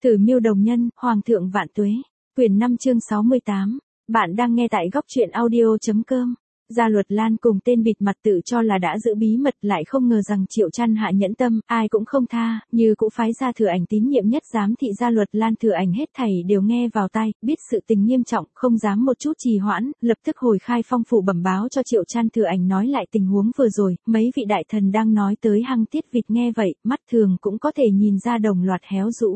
Tử Miêu Đồng Nhân, Hoàng thượng vạn tuế. Quyển 5 chương 68. Bạn đang nghe tại góc truyện audio.com. Gia Luật Lan cùng tên bịt mặt tự cho là đã giữ bí mật, lại không ngờ rằng Triệu Trăn hạ nhẫn tâm, ai cũng không tha, như cũng phái ra Thừa Ảnh tín nhiệm nhất giám thị Gia Luật Lan. Thừa Ảnh hết thảy đều nghe vào tai, biết sự tình nghiêm trọng, không dám một chút trì hoãn, lập tức hồi khai phong phủ bẩm báo cho Triệu Trăn. Thừa Ảnh nói lại tình huống vừa rồi, mấy vị đại thần đang nói tới hăng tiết vịt, nghe vậy, mắt thường cũng có thể nhìn ra đồng loạt héo rũ.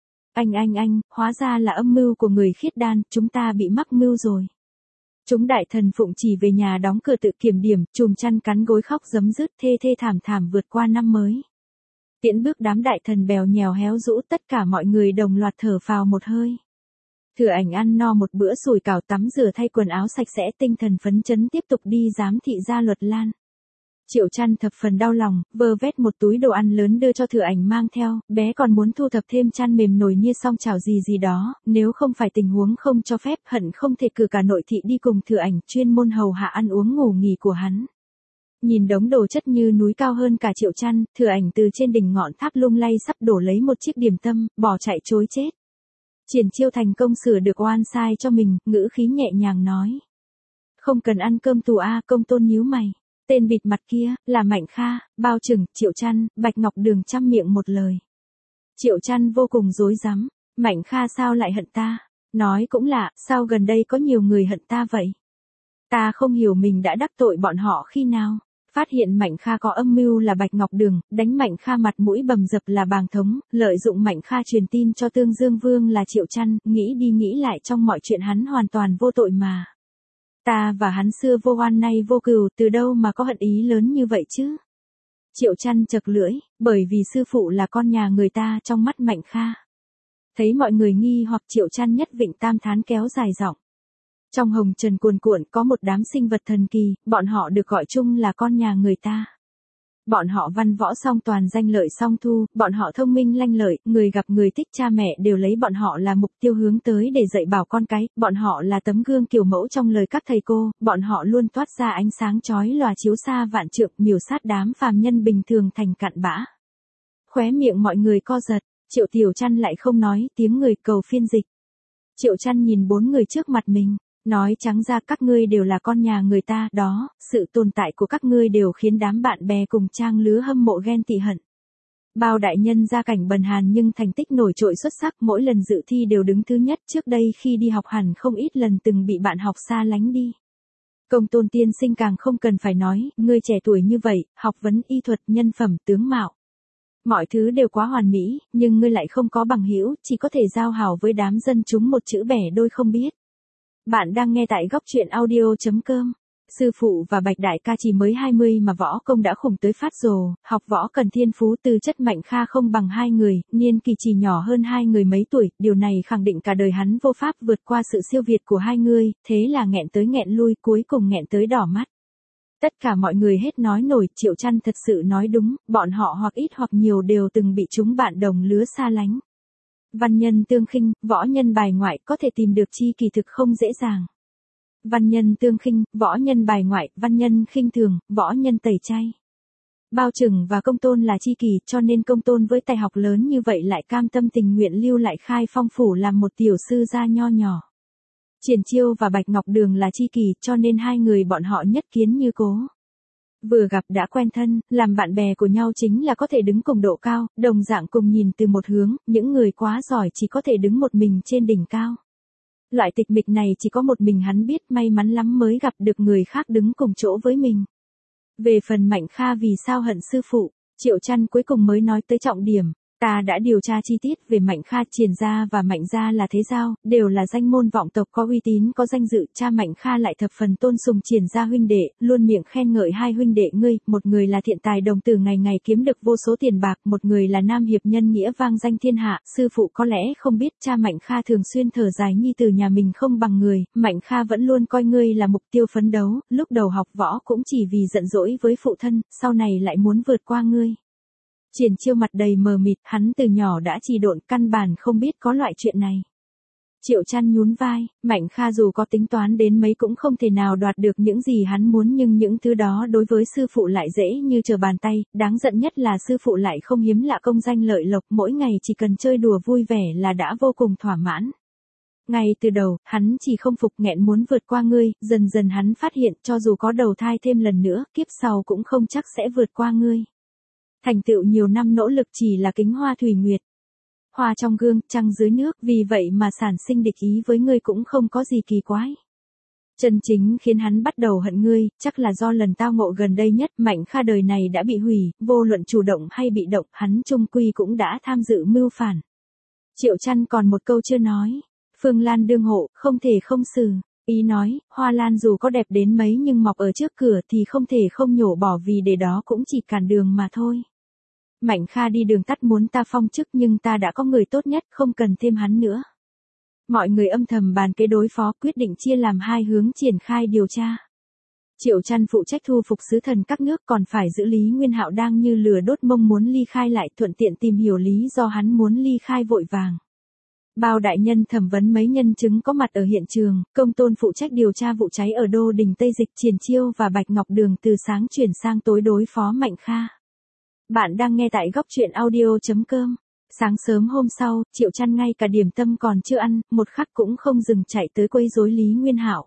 Anh, hóa ra là âm mưu của người khiết đan, chúng ta bị mắc mưu rồi. Chúng đại thần phụng chỉ về nhà đóng cửa tự kiểm điểm, chùm chăn cắn gối khóc giấm dứt, thê thảm vượt qua năm mới. Tiễn bước đám đại thần bèo nhèo héo rũ, tất cả mọi người đồng loạt thở phào một hơi. Thừa Ảnh ăn no một bữa sủi cảo, tắm rửa thay quần áo sạch sẽ, tinh thần phấn chấn tiếp tục đi giám thị Gia Luật Lan. Triệu Trăn thập phần đau lòng, vơ vét một túi đồ ăn lớn đưa cho Thừa Ảnh mang theo, bé còn muốn thu thập thêm chăn mềm, nồi niêu, song chảo gì đó, nếu không phải tình huống không cho phép, hận không thể cử cả nội thị đi cùng Thừa Ảnh, chuyên môn hầu hạ ăn uống ngủ nghỉ của hắn. Nhìn đống đồ chất như núi cao hơn cả Triệu Trăn, Thừa Ảnh từ trên đỉnh ngọn tháp lung lay sắp đổ lấy một chiếc điểm tâm, bỏ chạy chối chết. Triển Chiêu thành công sửa được oan sai cho mình, ngữ khí nhẹ nhàng nói: "Không cần ăn cơm tù a." Công Tôn nhíu mày. Tên bịt mặt kia, là Mạnh Kha, Bao Trừng, Triệu Trăn, Bạch Ngọc Đường trăm miệng một lời. Triệu Trăn vô cùng rối rắm, Mạnh Kha sao lại hận ta? Nói cũng lạ, sao gần đây có nhiều người hận ta vậy? Ta không hiểu mình đã đắc tội bọn họ khi nào. Phát hiện Mạnh Kha có âm mưu là Bạch Ngọc Đường, đánh Mạnh Kha mặt mũi bầm dập là Bàng Thống, lợi dụng Mạnh Kha truyền tin cho Tương Dương Vương là Triệu Trăn, nghĩ đi nghĩ lại trong mọi chuyện hắn hoàn toàn vô tội mà. Ta và hắn xưa vô oan nay vô cừu, từ đâu mà có hận ý lớn như vậy chứ? Triệu Trăn chật lưỡi, bởi vì sư phụ là con nhà người ta trong mắt Mạnh Kha. Thấy mọi người nghi hoặc, Triệu Trăn nhất vịnh tam thán kéo dài giọng. Trong hồng trần cuồn cuộn có một đám sinh vật thần kỳ, bọn họ được gọi chung là con nhà người ta. Bọn họ văn võ song toàn, danh lợi song thu, bọn họ thông minh lanh lợi, người gặp người thích, cha mẹ đều lấy bọn họ là mục tiêu hướng tới để dạy bảo con cái, bọn họ là tấm gương kiểu mẫu trong lời các thầy cô, bọn họ luôn toát ra ánh sáng chói lòa chiếu xa vạn trượng, miểu sát đám phàm nhân bình thường thành cặn bã. Khóe miệng mọi người co giật, Triệu Tiểu Trăn lại không nói tiếng người, cầu phiên dịch. Triệu Trăn nhìn bốn người trước mặt mình. Nói trắng ra, các ngươi đều là con nhà người ta, đó, sự tồn tại của các ngươi đều khiến đám bạn bè cùng trang lứa hâm mộ ghen tị hận. Bao đại nhân gia cảnh bần hàn nhưng thành tích nổi trội xuất sắc, mỗi lần dự thi đều đứng thứ nhất, trước đây khi đi học hẳn không ít lần từng bị bạn học xa lánh đi. Công Tôn tiên sinh càng không cần phải nói, ngươi trẻ tuổi như vậy, học vấn y thuật, nhân phẩm, tướng mạo. Mọi thứ đều quá hoàn mỹ, nhưng ngươi lại không có bằng hữu, chỉ có thể giao hảo với đám dân chúng một chữ bẻ đôi không biết. Bạn đang nghe tại góc truyện audio.com. Sư phụ và Bạch Đại ca chỉ mới 20 mà võ công đã khủng tới phát rồ, học võ cần thiên phú, tư chất Mạnh Kha không bằng hai người, niên kỳ chỉ nhỏ hơn hai người mấy tuổi, điều này khẳng định cả đời hắn vô pháp vượt qua sự siêu việt của hai người, thế là nghẹn tới nghẹn lui, cuối cùng nghẹn tới đỏ mắt. Tất cả mọi người hết nói nổi, Triệu Trăn thật sự nói đúng, bọn họ hoặc ít hoặc nhiều đều từng bị chúng bạn đồng lứa xa lánh. Văn nhân tương khinh, võ nhân bài ngoại, có thể tìm được chi kỳ thực không dễ dàng. Văn nhân tương khinh, võ nhân bài ngoại, văn nhân khinh thường, võ nhân tẩy chay. Bao Trừng và Công Tôn là chi kỳ, cho nên Công Tôn với tài học lớn như vậy lại cam tâm tình nguyện lưu lại khai phong phủ làm một tiểu sư gia nho nhỏ. Triển Chiêu và Bạch Ngọc Đường là chi kỳ, cho nên hai người bọn họ nhất kiến như cố. Vừa gặp đã quen thân, làm bạn bè của nhau chính là có thể đứng cùng độ cao, đồng dạng cùng nhìn từ một hướng, những người quá giỏi chỉ có thể đứng một mình trên đỉnh cao. Loại tịch mịch này chỉ có một mình hắn biết, may mắn lắm mới gặp được người khác đứng cùng chỗ với mình. Về phần Mạnh Kha vì sao hận sư phụ, Triệu Trăn cuối cùng mới nói tới trọng điểm. Ta đã điều tra chi tiết về Mạnh Kha, Triển gia và Mạnh gia là thế giao, đều là danh môn vọng tộc có uy tín có danh dự, cha Mạnh Kha lại thập phần tôn sùng Triển gia huynh đệ, luôn miệng khen ngợi hai huynh đệ ngươi, một người là thiện tài đồng tử ngày ngày kiếm được vô số tiền bạc, một người là nam hiệp nhân nghĩa vang danh thiên hạ, sư phụ có lẽ không biết, cha Mạnh Kha thường xuyên thở dài nhi tử nhà mình không bằng người, Mạnh Kha vẫn luôn coi ngươi là mục tiêu phấn đấu, lúc đầu học võ cũng chỉ vì giận dỗi với phụ thân, sau này lại muốn vượt qua ngươi. Triển Chiêu mặt đầy mờ mịt, hắn từ nhỏ đã trì độn, căn bản không biết có loại chuyện này. Triệu Chăn nhún vai, Mạnh Kha dù có tính toán đến mấy cũng không thể nào đoạt được những gì hắn muốn, nhưng những thứ đó đối với sư phụ lại dễ như trở bàn tay, đáng giận nhất là sư phụ lại không hiếm lạ công danh lợi lộc, mỗi ngày chỉ cần chơi đùa vui vẻ là đã vô cùng thỏa mãn. Ngay từ đầu, hắn chỉ không phục nghẹn muốn vượt qua ngươi, dần dần hắn phát hiện cho dù có đầu thai thêm lần nữa, kiếp sau cũng không chắc sẽ vượt qua ngươi. Thành tựu nhiều năm nỗ lực chỉ là kính hoa thủy nguyệt. Hoa trong gương, trăng dưới nước, vì vậy mà sản sinh địch ý với ngươi cũng không có gì kỳ quái. Chân chính khiến hắn bắt đầu hận ngươi, chắc là do lần tao ngộ gần đây nhất, Mạnh Kha đời này đã bị hủy, vô luận chủ động hay bị động, hắn chung quy cũng đã tham dự mưu phản. Triệu Chăn còn một câu chưa nói. Phương Lan đương hộ, không thể không xử. Ý nói, hoa lan dù có đẹp đến mấy nhưng mọc ở trước cửa thì không thể không nhổ bỏ, vì để đó cũng chỉ cản đường mà thôi. Mạnh Kha đi đường tắt muốn ta phong chức, nhưng ta đã có người tốt nhất, không cần thêm hắn nữa. Mọi người âm thầm bàn kế đối phó, quyết định chia làm hai hướng triển khai điều tra. Triệu Chăn phụ trách thu phục sứ thần các nước, còn phải giữ Lý Nguyên Hạo đang như lửa đốt mông muốn ly khai lại, thuận tiện tìm hiểu lý do hắn muốn ly khai vội vàng. Bao đại nhân thẩm vấn mấy nhân chứng có mặt ở hiện trường, Công Tôn phụ trách điều tra vụ cháy ở đô đình Tây Dịch, Triển Chiêu và Bạch Ngọc Đường từ sáng chuyển sang tối đối phó Mạnh Kha. Bạn đang nghe tại góc truyện audio.com. Sáng sớm hôm sau, Triệu Chăn ngay cả điểm tâm còn chưa ăn, một khắc cũng không dừng chạy tới quấy rối Lý Nguyên Hạo.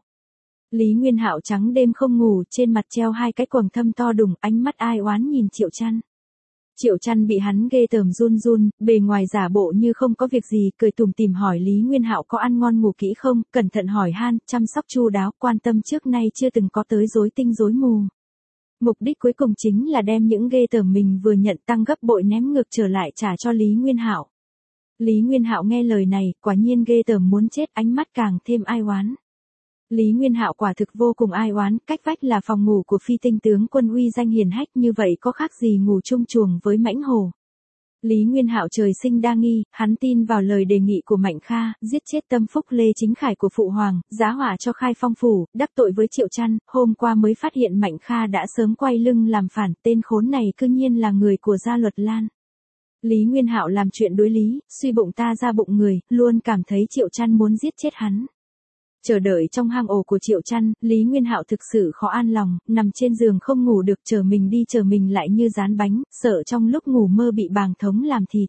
Lý Nguyên Hạo trắng đêm không ngủ, trên mặt treo hai cái quầng thâm to đùng, ánh mắt ai oán nhìn Triệu Chăn. Triệu Chăn bị hắn ghê tởm run run, bề ngoài giả bộ như không có việc gì, cười tủm tỉm hỏi Lý Nguyên Hạo có ăn ngon ngủ kỹ không, cẩn thận hỏi han, chăm sóc chu đáo, quan tâm trước nay chưa từng có tới rối tinh rối mù. Mục đích cuối cùng chính là đem những ghê tởm mình vừa nhận tăng gấp bội ném ngược trở lại trả cho Lý Nguyên Hạo. Lý Nguyên Hạo nghe lời này, quả nhiên ghê tởm muốn chết, ánh mắt càng thêm ai oán. Lý Nguyên Hạo quả thực vô cùng ai oán, cách vách là phòng ngủ của phi tinh tướng quân uy danh hiển hách, như vậy có khác gì ngủ chung chuồng với mãnh hổ. Lý Nguyên Hạo trời sinh đa nghi, hắn tin vào lời đề nghị của Mạnh Kha, giết chết tâm phúc Lê Chính Khải của phụ hoàng, giá họa cho Khai Phong phủ, đắc tội với Triệu Chăn, hôm qua mới phát hiện Mạnh Kha đã sớm quay lưng làm phản, tên khốn này cư nhiên là người của Gia Luật Lan. Lý Nguyên Hạo làm chuyện đối lý, suy bụng ta ra bụng người, luôn cảm thấy Triệu Chăn muốn giết chết hắn. Chờ đợi trong hang ổ của Triệu Chăn, Lý Nguyên Hạo thực sự khó an lòng, nằm trên giường không ngủ được, chờ mình đi chờ mình lại như dán bánh, sợ trong lúc ngủ mơ bị bàng thống làm thịt.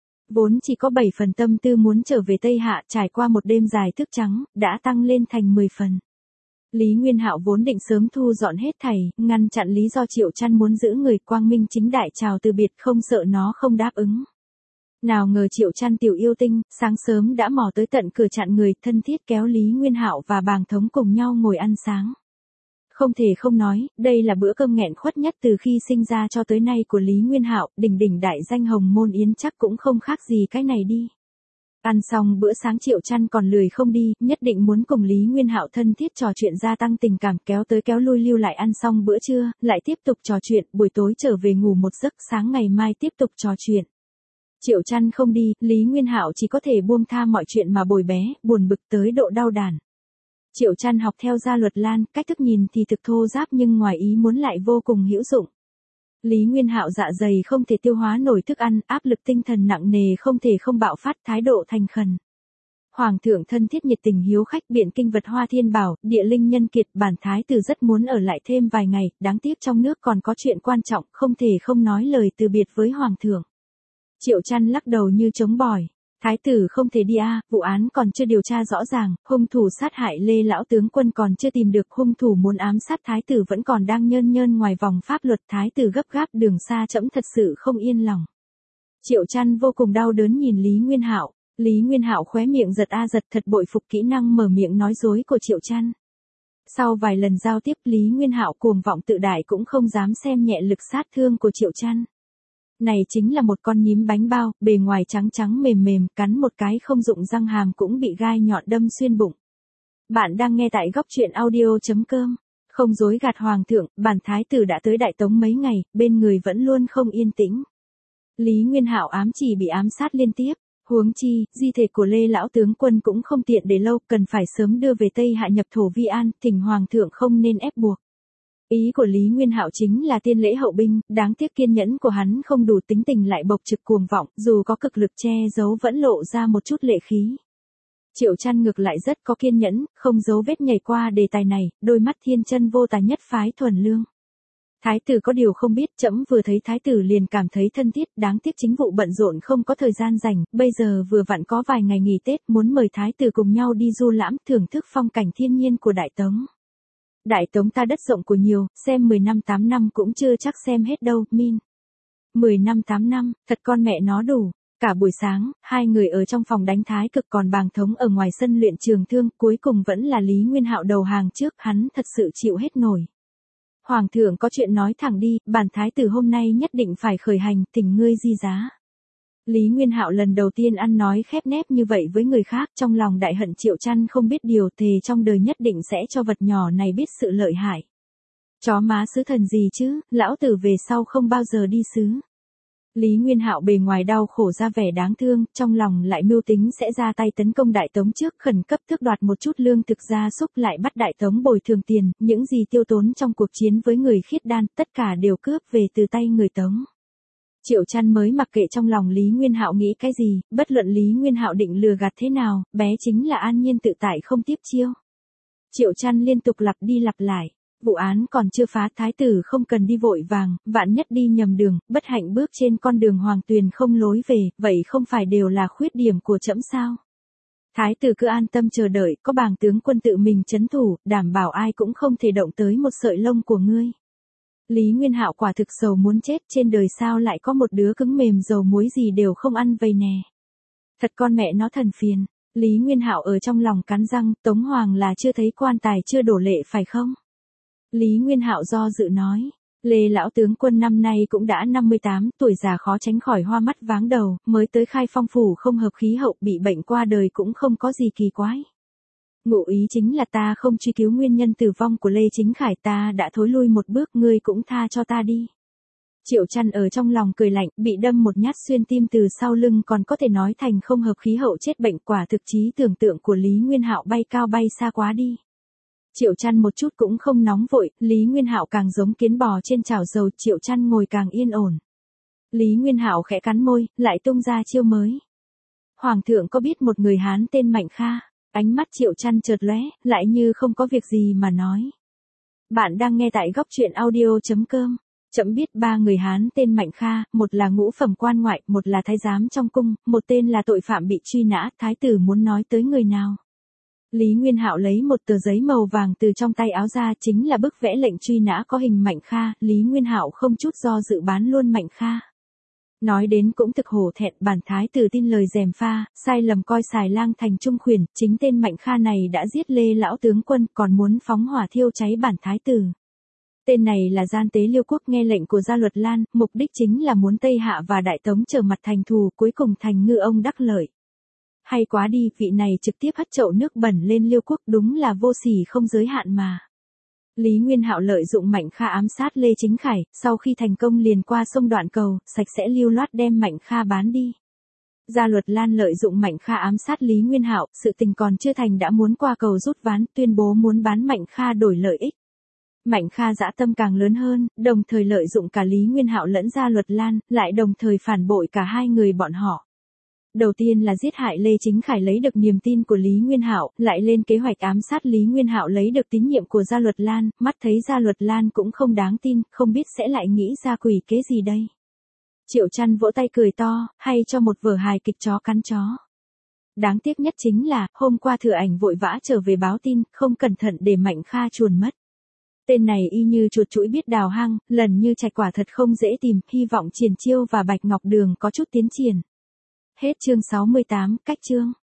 Vốn chỉ có 7 phần tâm tư muốn trở về Tây Hạ, trải qua một đêm dài thức trắng, đã tăng lên thành 10 phần. Lý Nguyên Hạo vốn định sớm thu dọn hết thảy, ngăn chặn lý do Triệu Chăn muốn giữ người, quang minh chính đại chào từ biệt, không sợ nó không đáp ứng. Nào ngờ Triệu Chăn tiểu yêu tinh, sáng sớm đã mò tới tận cửa chặn người, thân thiết kéo Lý Nguyên Hạo và bàng thống cùng nhau ngồi ăn sáng. Không thể không nói, đây là bữa cơm nghẹn khuất nhất từ khi sinh ra cho tới nay của Lý Nguyên Hạo, đỉnh đỉnh đại danh Hồng Môn Yến chắc cũng không khác gì cái này đi. Ăn xong bữa sáng Triệu Chăn còn lười không đi, nhất định muốn cùng Lý Nguyên Hạo thân thiết trò chuyện gia tăng tình cảm, kéo tới kéo lui lưu lại ăn xong bữa trưa, lại tiếp tục trò chuyện, buổi tối trở về ngủ một giấc, sáng ngày mai tiếp tục trò chuyện. Triệu Chăn không đi, Lý Nguyên Hạo chỉ có thể buông tha mọi chuyện mà bồi bé, buồn bực tới độ đau đàn. Triệu Chăn học theo Gia Luật Lan, cách thức nhìn thì thực thô ráp nhưng ngoài ý muốn lại vô cùng hữu dụng. Lý Nguyên Hạo dạ dày không thể tiêu hóa nổi thức ăn, áp lực tinh thần nặng nề không thể không bạo phát, thái độ thành khẩn. Hoàng thượng thân thiết nhiệt tình hiếu khách, biện kinh vật hoa thiên bảo, địa linh nhân kiệt, bản thái tử rất muốn ở lại thêm vài ngày, đáng tiếc trong nước còn có chuyện quan trọng, không thể không nói lời từ biệt với Hoàng thượng. Triệu Chăn lắc đầu như chống bỏi. Thái tử không thể đi vụ án còn chưa điều tra rõ ràng, hung thủ sát hại Lê lão tướng quân còn chưa tìm được, hung thủ muốn ám sát thái tử vẫn còn đang nhơn nhơn ngoài vòng pháp luật, thái tử gấp gáp đường xa, trẫm thật sự không yên lòng. Triệu Chăn vô cùng đau đớn nhìn Lý Nguyên Hạo. Lý Nguyên Hạo khóe miệng giật giật, thật bội phục kỹ năng mở miệng nói dối của Triệu Chăn. Sau vài lần giao tiếp, Lý Nguyên Hạo cuồng vọng tự đại cũng không dám xem nhẹ lực sát thương của Triệu Chăn. Này chính là một con nhím bánh bao, bề ngoài trắng trắng mềm mềm, cắn một cái không dụng răng hàm cũng bị gai nhọn đâm xuyên bụng. Bạn đang nghe tại góc truyện audio.com. Không dối gạt Hoàng thượng, bản thái tử đã tới Đại Tống mấy ngày, bên người vẫn luôn không yên tĩnh. Lý Nguyên Hạo ám chỉ bị ám sát liên tiếp. Huống chi, di thể của Lê lão tướng quân cũng không tiện để lâu, cần phải sớm đưa về Tây Hạ nhập thổ vi an, thỉnh Hoàng thượng không nên ép buộc. Ý của Lý Nguyên Hạo chính là tiên lễ hậu binh, đáng tiếc kiên nhẫn của hắn không đủ, tính tình lại bộc trực cuồng vọng, dù có cực lực che giấu vẫn lộ ra một chút lệ khí. Triệu Trăn ngược lại rất có kiên nhẫn, không giấu vết nhảy qua đề tài này, đôi mắt thiên chân vô tà nhất phái thuần lương. Thái tử có điều không biết, trẫm vừa thấy thái tử liền cảm thấy thân thiết, đáng tiếc chính vụ bận rộn không có thời gian rảnh, bây giờ vừa vặn có vài ngày nghỉ Tết, muốn mời thái tử cùng nhau đi du lãm, thưởng thức phong cảnh thiên nhiên của Đại Tống. Đại Tống ta đất rộng của nhiều, xem 10 năm 8 năm cũng chưa chắc xem hết đâu, min. 10 năm 8 năm, thật con mẹ nó đủ. Cả buổi sáng, hai người ở trong phòng đánh thái cực, còn Bàng Thống ở ngoài sân luyện trường thương, cuối cùng vẫn là Lý Nguyên Hạo đầu hàng trước, hắn thật sự chịu hết nổi. Hoàng thượng có chuyện nói thẳng đi, bản thái tử hôm nay nhất định phải khởi hành, thỉnh ngươi di giá. Lý Nguyên Hạo lần đầu tiên ăn nói khép nép như vậy với người khác, trong lòng đại hận Triệu Trăn không biết điều, thề trong đời nhất định sẽ cho vật nhỏ này biết sự lợi hại. Chó má sứ thần gì chứ, lão tử về sau không bao giờ đi sứ. Lý Nguyên Hạo bề ngoài đau khổ ra vẻ đáng thương, trong lòng lại mưu tính sẽ ra tay tấn công Đại Tống trước, khẩn cấp tước đoạt một chút lương thực gia súc, lại bắt Đại Tống bồi thường tiền, những gì tiêu tốn trong cuộc chiến với người khiết đan, tất cả đều cướp về từ tay người Tống. Triệu Trăn mới mặc kệ trong lòng Lý Nguyên Hạo nghĩ cái gì, bất luận Lý Nguyên Hạo định lừa gạt thế nào, bé chính là an nhiên tự tại không tiếp chiêu. Triệu Trăn liên tục lặp đi lặp lại. Vụ án còn chưa phá, thái tử không cần đi vội vàng, vạn nhất đi nhầm đường, bất hạnh bước trên con đường hoàng tuyền không lối về, vậy không phải đều là khuyết điểm của trẫm sao? Thái tử cứ an tâm chờ đợi, có Bàng tướng quân tự mình trấn thủ, đảm bảo ai cũng không thể động tới một sợi lông của ngươi. Lý Nguyên Hạo quả thực sầu muốn chết, trên đời sao lại có một đứa cứng mềm dầu muối gì đều không ăn vầy nè. Thật con mẹ nó thần phiền. Lý Nguyên Hạo ở trong lòng cắn răng, Tống Hoàng là chưa thấy quan tài chưa đổ lệ phải không? Lý Nguyên Hạo do dự nói, Lê lão tướng quân năm nay cũng đã 58, tuổi già khó tránh khỏi hoa mắt váng đầu, mới tới Khai Phong phủ không hợp khí hậu, bị bệnh qua đời cũng không có gì kỳ quái. Ngụ ý chính là ta không truy cứu nguyên nhân tử vong của Lê Chính Khải, ta đã thối lui một bước, ngươi cũng tha cho ta đi. Triệu Trăn ở trong lòng cười lạnh, bị đâm một nhát xuyên tim từ sau lưng còn có thể nói thành không hợp khí hậu chết bệnh, quả thực trí tưởng tượng của Lý Nguyên Hạo bay cao bay xa quá đi. Triệu Trăn một chút cũng không nóng vội, Lý Nguyên Hạo càng giống kiến bò trên chảo dầu, Triệu Trăn ngồi càng yên ổn. Lý Nguyên Hạo khẽ cắn môi, lại tung ra chiêu mới. Hoàng thượng có biết một người Hán tên Mạnh Kha? Ánh mắt Triệu Trăn chợt lóe, lại như không có việc gì mà nói. Bạn đang nghe tại góc truyện audio.com. Trẫm biết ba người Hán tên Mạnh Kha, một là ngũ phẩm quan ngoại, một là thái giám trong cung, một tên là tội phạm bị truy nã, thái tử muốn nói tới người nào? Lý Nguyên Hạo lấy một tờ giấy màu vàng từ trong tay áo ra, chính là bức vẽ lệnh truy nã có hình Mạnh Kha, Lý Nguyên Hạo không chút do dự bán luôn Mạnh Kha. Nói đến cũng thực hổ thẹn, bản thái tử tin lời gièm pha, sai lầm coi xài lang thành trung khuyển, chính tên Mạnh Kha này đã giết Lê lão tướng quân, còn muốn phóng hỏa thiêu cháy bản thái tử. Tên này là gian tế Liêu quốc, nghe lệnh của Gia Luật Lan, mục đích chính là muốn Tây Hạ và Đại Tống trở mặt thành thù, cuối cùng thành ngư ông đắc lợi. Hay quá đi, vị này trực tiếp hất chậu nước bẩn lên Liêu quốc, đúng là vô sỉ không giới hạn mà. Lý Nguyên Hạo lợi dụng Mạnh Kha ám sát Lê Chính Khải, sau khi thành công liền qua sông Đoạn Cầu, sạch sẽ lưu loát đem Mạnh Kha bán đi. Gia Luật Lan lợi dụng Mạnh Kha ám sát Lý Nguyên Hạo, sự tình còn chưa thành đã muốn qua cầu rút ván, tuyên bố muốn bán Mạnh Kha đổi lợi ích. Mạnh Kha dã tâm càng lớn hơn, đồng thời lợi dụng cả Lý Nguyên Hạo lẫn Gia Luật Lan, lại đồng thời phản bội cả hai người bọn họ. Đầu tiên là giết hại Lê Chính Khải lấy được niềm tin của Lý Nguyên Hạo, lại lên kế hoạch ám sát Lý Nguyên Hạo lấy được tín nhiệm của Gia Luật Lan, mắt thấy Gia Luật Lan cũng không đáng tin, không biết sẽ lại nghĩ ra quỷ kế gì đây. Triệu Trăn vỗ tay cười to, hay cho một vở hài kịch chó cắn chó. Đáng tiếc nhất chính là, hôm qua Thừa Ảnh vội vã trở về báo tin, không cẩn thận để Mạnh Kha chuồn mất. Tên này y như chuột chũi biết đào hang, lần như trạch, quả thật không dễ tìm, hy vọng Triển Chiêu và Bạch Ngọc Đường có chút tiến triển. Hết chương 68, cách chương.